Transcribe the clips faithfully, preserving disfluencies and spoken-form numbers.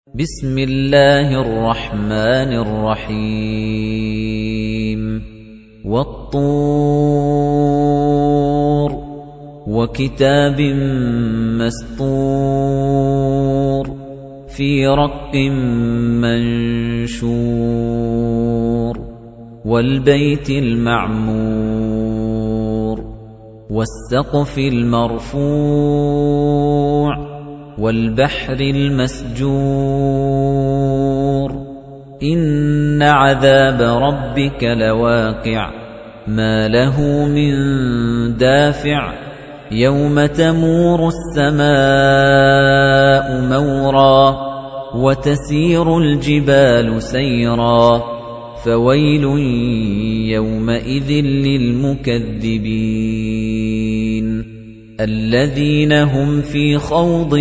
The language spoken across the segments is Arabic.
بسم الله الرحمن الرحيم والطور وكتاب مسطور في رق منشور والبيت المعمور والسقف المرفوع والبحر المسجور إن عذاب ربك لواقع ما له من دافع يوم تمور السماء مورا وتسير الجبال سيرا فويل يومئذ للمكذبين الذين هم في خوض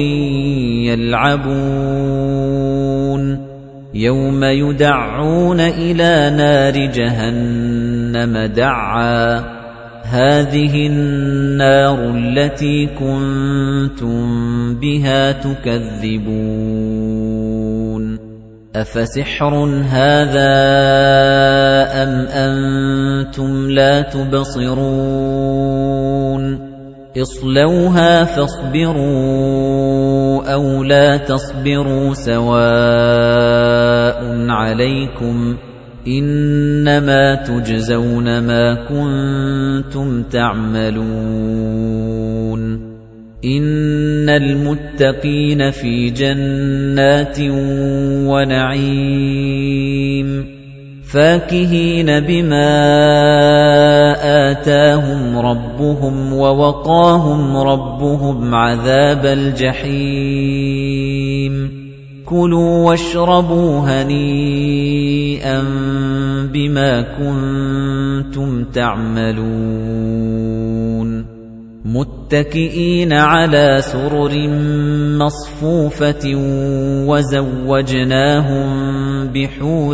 يلعبون يوم يدعون إلى نار جهنم دعا هذه النار التي كنتم بها تكذبون أفسحر هذا أم أنتم لا تبصرون اصلوها فاصبروا أو لا تصبروا سواء عليكم إنما تجزون ما كنتم تعملون إن المتقين في جنات ونعيم فاكهين بما آتاهم ربهم ووقاهم ربهم عذاب الجحيم كلوا واشربوا هنيئا بما كنتم تعملون متكئين على سرر مصفوفة وزوجناهم بحور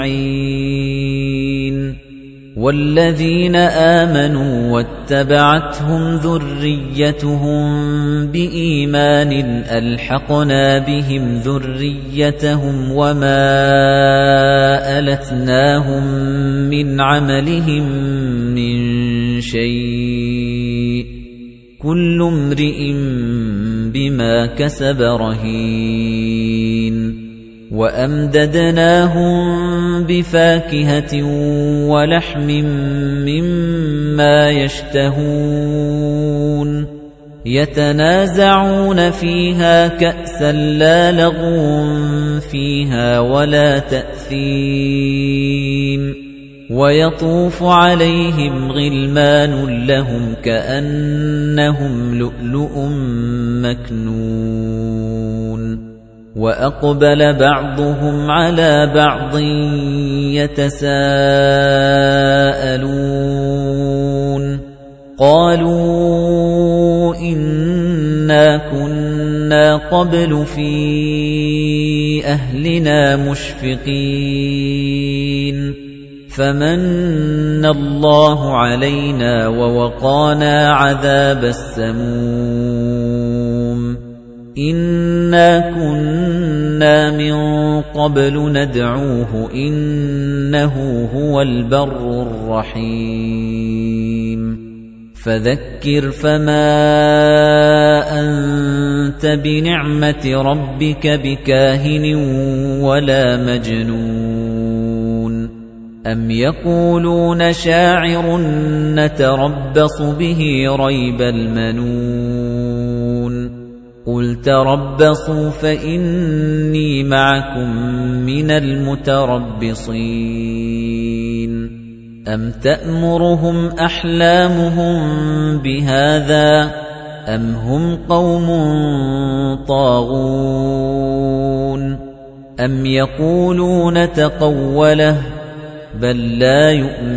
عين والذين آمنوا واتبعتهم ذريتهم بإيمان ألحقنا بهم ذريتهم وما ألتناهم من عملهم من شيء كل امرئ بما كسب رهين وأمددناهم بفاكهة ولحم مما يشتهون يتنازعون فيها كأسا لا لغو فيها ولا تأثيم ويطوف عليهم غلمان لهم كأنهم لؤلؤ مكنون وأقبل بعضهم على بعض يتساءلون قالوا إنا كنا قبل في أهلنا مشفقين فمن الله علينا ووقانا عذاب السموم إنا كنا من قبل ندعوه إنه هو البر الرحيم فذكر فما أنت بنعمة ربك بكاهن ولا مجنون أم يقولون شاعر نتربص به ريب المنون قل تربصوا فإني معكم من المتربصين أم تأمرهم أحلامهم بهذا أم هم قوم طاغون أم يقولون تقوله بل لا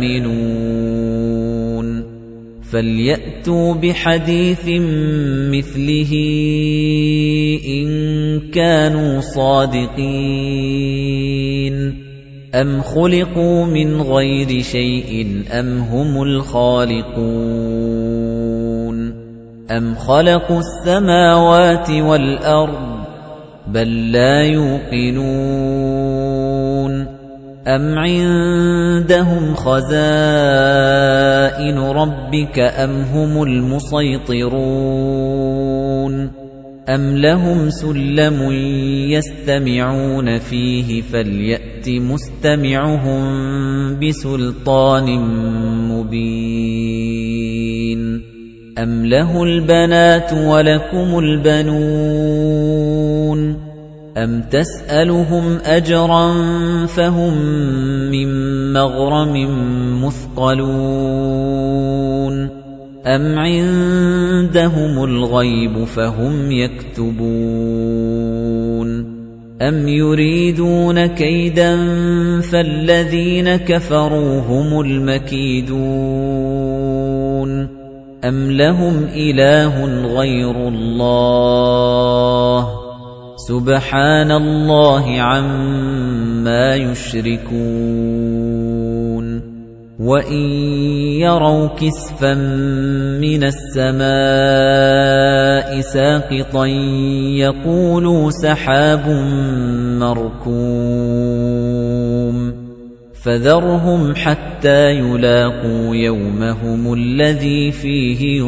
يؤمنون فليأتوا بحديث مثله إن كانوا صادقين أم خلقوا من غير شيء أم هم الخالقون أم خلقوا السماوات والأرض بَل لَّا يُوقِنُونَ أَمْ عِندَهُمْ خَزَائِنُ رَبِّكَ أَمْ هُمُ الْمُصَيْطِرُونَ أَمْ لَهُمْ سُلَّمٌ يَسْتَمِعُونَ فِيهِ فَلْيَأْتِ مُسْتَمِعُهُم بِسُلْطَانٍ مُّبِينٍ أَمْ لَهُ الْبَنَاتُ وَلَكُمُ الْبَنُونَ أَمْ تَسْأَلُهُمْ أَجْرًا فَهُمْ مِنْ مَغْرَمٍ مُثْقَلُونَ أَمْ عِندَهُمُ الْغَيْبُ فَهُمْ يَكْتُبُونَ أَمْ يُرِيدُونَ كَيْدًا فَالَّذِينَ كَفَرُوا هُمُ الْمَكِيدُونَ أَمْ لَهُمْ إِلَٰهٌ غَيْرُ اللَّهِ سُبْحَانَ اللَّهِ عَمَّا يُشْرِكُونَ وَإِن يَرَوْا كِسْفًا مِّنَ السَّمَاءِ سَاقِطًا يَقُولُوا سَحَابٌ مَّرْكُومٌ فَذَرْهُمْ حَتَّىٰ يُلَاقُوا يَوْمَهُمُ الَّذِي فِيهِ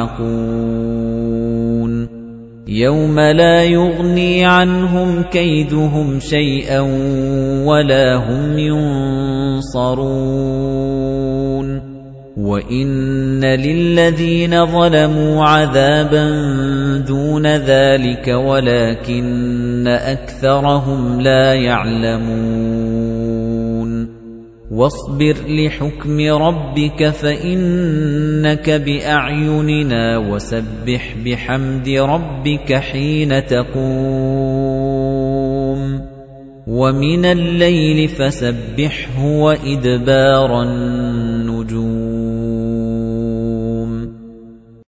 يُصْعَقُونَ يَوْمَ لَا يُغْنِي عَنْهُمْ كَيْدُهُمْ شَيْئًا وَلَا هُمْ يُنصَرُونَ وَإِنَّ لِلَّذِينَ ظَلَمُوا عَذَابًا دُونَ ذَلِكَ وَلَكِنَّ أَكْثَرَهُمْ لَا يَعْلَمُونَ وَاصْبِرْ لِحُكْمِ رَبِّكَ فَإِنَّكَ بِأَعْيُنِنَا وَسَبِّحْ بِحَمْدِ رَبِّكَ حِينَ تَقُومُ وَمِنَ اللَّيْلِ فَسَبِّحْهُ وَإِدْبَارَ النُّجُومِ